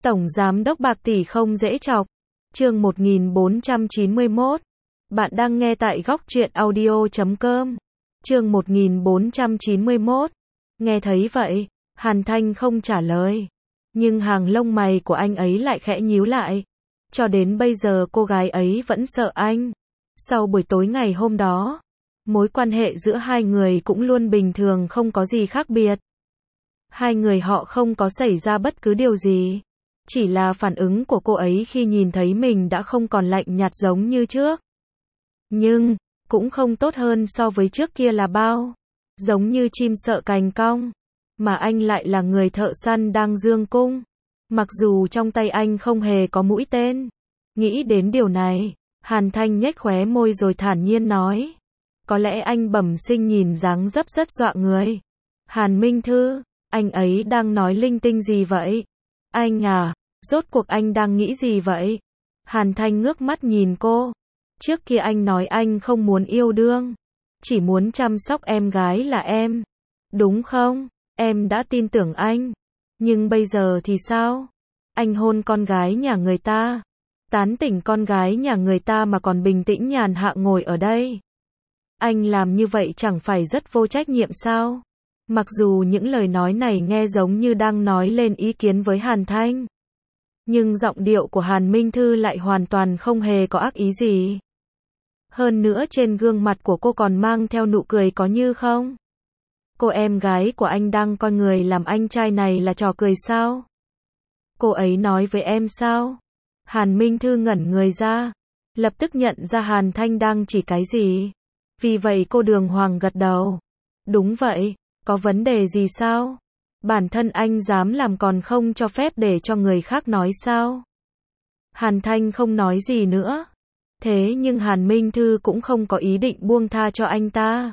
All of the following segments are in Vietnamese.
Tổng giám đốc bạc tỷ không dễ chọc. Chương 1491. Bạn đang nghe tại góc truyện audio.com. Chương 1491. Nghe thấy vậy, Hàn Thanh không trả lời. Nhưng hàng lông mày của anh ấy lại khẽ nhíu lại. Cho đến bây giờ cô gái ấy vẫn sợ anh. Sau buổi tối ngày hôm đó, mối quan hệ giữa hai người cũng luôn bình thường, không có gì khác biệt. Hai người họ không có xảy ra bất cứ điều gì. Chỉ là phản ứng của cô ấy khi nhìn thấy mình đã không còn lạnh nhạt giống như trước. Nhưng, cũng không tốt hơn so với trước kia là bao. Giống như chim sợ cành cong. Mà anh lại là người thợ săn đang dương cung. Mặc dù trong tay anh không hề có mũi tên. Nghĩ đến điều này, Hàn Thanh nhếch khóe môi rồi thản nhiên nói. Có lẽ anh bẩm sinh nhìn dáng dấp rất dọa người. Hàn Minh Thư, anh ấy đang nói linh tinh gì vậy? Anh à, rốt cuộc anh đang nghĩ gì vậy? Hàn Thanh ngước mắt nhìn cô. Trước kia anh nói anh không muốn yêu đương. Chỉ muốn chăm sóc em gái là em. Đúng không? Em đã tin tưởng anh. Nhưng bây giờ thì sao? Anh hôn con gái nhà người ta. Tán tỉnh con gái nhà người ta mà còn bình tĩnh nhàn hạ ngồi ở đây. Anh làm như vậy chẳng phải rất vô trách nhiệm sao? Mặc dù những lời nói này nghe giống như đang nói lên ý kiến với Hàn Thanh. Nhưng giọng điệu của Hàn Minh Thư lại hoàn toàn không hề có ác ý gì. Hơn nữa trên gương mặt của cô còn mang theo nụ cười có như không. Cô em gái của anh đang coi người làm anh trai này là trò cười sao? Cô ấy nói với em sao? Hàn Minh Thư ngẩn người ra. Lập tức nhận ra Hàn Thanh đang chỉ cái gì. Vì vậy cô đường hoàng gật đầu. Đúng vậy, có vấn đề gì sao? Bản thân anh dám làm còn không cho phép để cho người khác nói sao? Hàn Thanh không nói gì nữa. Thế nhưng Hàn Minh Thư cũng không có ý định buông tha cho anh ta.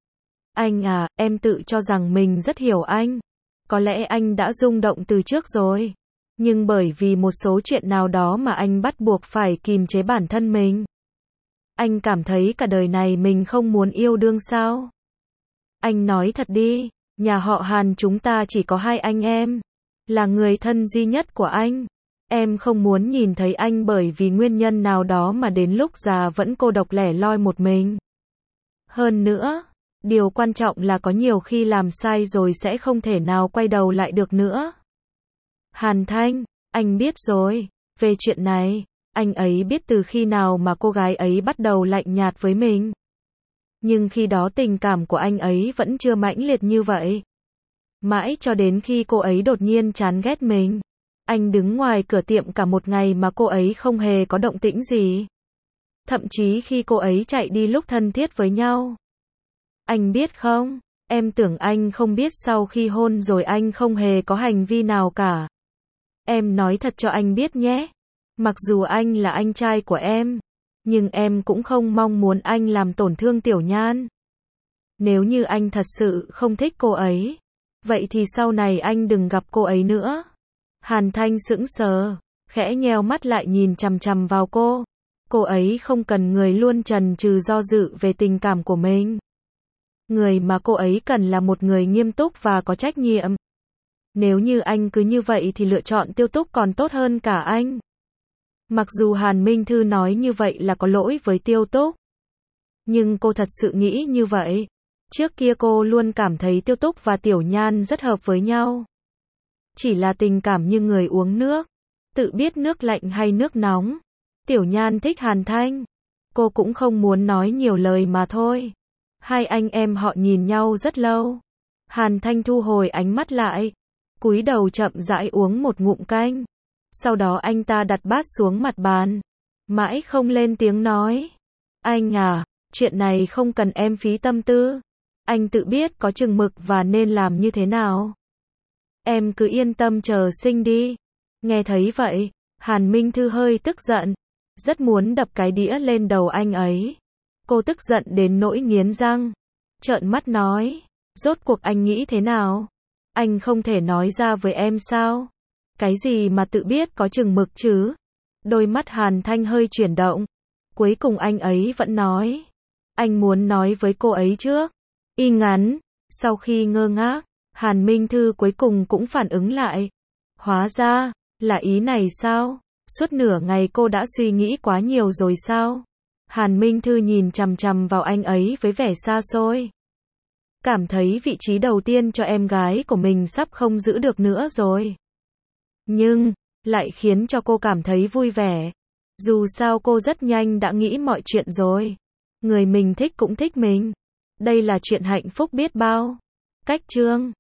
Anh à, em tự cho rằng mình rất hiểu anh. Có lẽ anh đã rung động từ trước rồi. Nhưng bởi vì một số chuyện nào đó mà anh bắt buộc phải kìm chế bản thân mình. Anh cảm thấy cả đời này mình không muốn yêu đương sao? Anh nói thật đi, nhà họ Hàn chúng ta chỉ có hai anh em. Là người thân duy nhất của anh. Em không muốn nhìn thấy anh bởi vì nguyên nhân nào đó mà đến lúc già vẫn cô độc lẻ loi một mình. Hơn nữa, điều quan trọng là có nhiều khi làm sai rồi sẽ không thể nào quay đầu lại được nữa. Hàn Thanh, anh biết rồi, về chuyện này, anh ấy biết từ khi nào mà cô gái ấy bắt đầu lạnh nhạt với mình. Nhưng khi đó tình cảm của anh ấy vẫn chưa mãnh liệt như vậy. Mãi cho đến khi cô ấy đột nhiên chán ghét mình. Anh đứng ngoài cửa tiệm cả một ngày mà cô ấy không hề có động tĩnh gì. Thậm chí khi cô ấy chạy đi lúc thân thiết với nhau. Anh biết không, em tưởng anh không biết sau khi hôn rồi anh không hề có hành vi nào cả. Em nói thật cho anh biết nhé. Mặc dù anh là anh trai của em, nhưng em cũng không mong muốn anh làm tổn thương Tiểu Nhan. Nếu như anh thật sự không thích cô ấy, vậy thì sau này anh đừng gặp cô ấy nữa. Hàn Thanh sững sờ, khẽ nheo mắt lại nhìn chằm chằm vào cô. Cô ấy không cần người luôn chần chừ do dự về tình cảm của mình. Người mà cô ấy cần là một người nghiêm túc và có trách nhiệm. Nếu như anh cứ như vậy thì lựa chọn Tiêu Túc còn tốt hơn cả anh. Mặc dù Hàn Minh Thư nói như vậy là có lỗi với Tiêu Túc. Nhưng cô thật sự nghĩ như vậy. Trước kia cô luôn cảm thấy Tiêu Túc và Tiểu Nhan rất hợp với nhau. Chỉ là tình cảm như người uống nước. Tự biết nước lạnh hay nước nóng. Tiểu Nhan thích Hàn Thanh. Cô cũng không muốn nói nhiều lời mà thôi. Hai anh em họ nhìn nhau rất lâu. Hàn Thanh thu hồi ánh mắt lại. Cúi đầu chậm rãi uống một ngụm canh. Sau đó anh ta đặt bát xuống mặt bàn. Mãi không lên tiếng nói. Anh à, chuyện này không cần em phí tâm tư. Anh tự biết có chừng mực và nên làm như thế nào. Em cứ yên tâm chờ sinh đi. Nghe thấy vậy, Hàn Minh Thư hơi tức giận. Rất muốn đập cái đĩa lên đầu anh ấy. Cô tức giận đến nỗi nghiến răng. Trợn mắt nói. Rốt cuộc anh nghĩ thế nào? Anh không thể nói ra với em sao? Cái gì mà tự biết có chừng mực chứ? Đôi mắt Hàn Thanh hơi chuyển động. Cuối cùng anh ấy vẫn nói. Anh muốn nói với cô ấy trước. Y ngắn. Sau khi ngơ ngác, Hàn Minh Thư cuối cùng cũng phản ứng lại. Hóa ra, Là ý này sao? Suốt nửa ngày cô đã suy nghĩ quá nhiều rồi sao? Hàn Minh Thư nhìn chằm chằm vào anh ấy với vẻ xa xôi. Cảm thấy vị trí đầu tiên cho em gái của mình sắp không giữ được nữa rồi. Nhưng, lại khiến cho cô cảm thấy vui vẻ. Dù sao cô rất nhanh đã nghĩ mọi chuyện rồi. Người mình thích cũng thích mình. Đây là chuyện hạnh phúc biết bao. Cách chương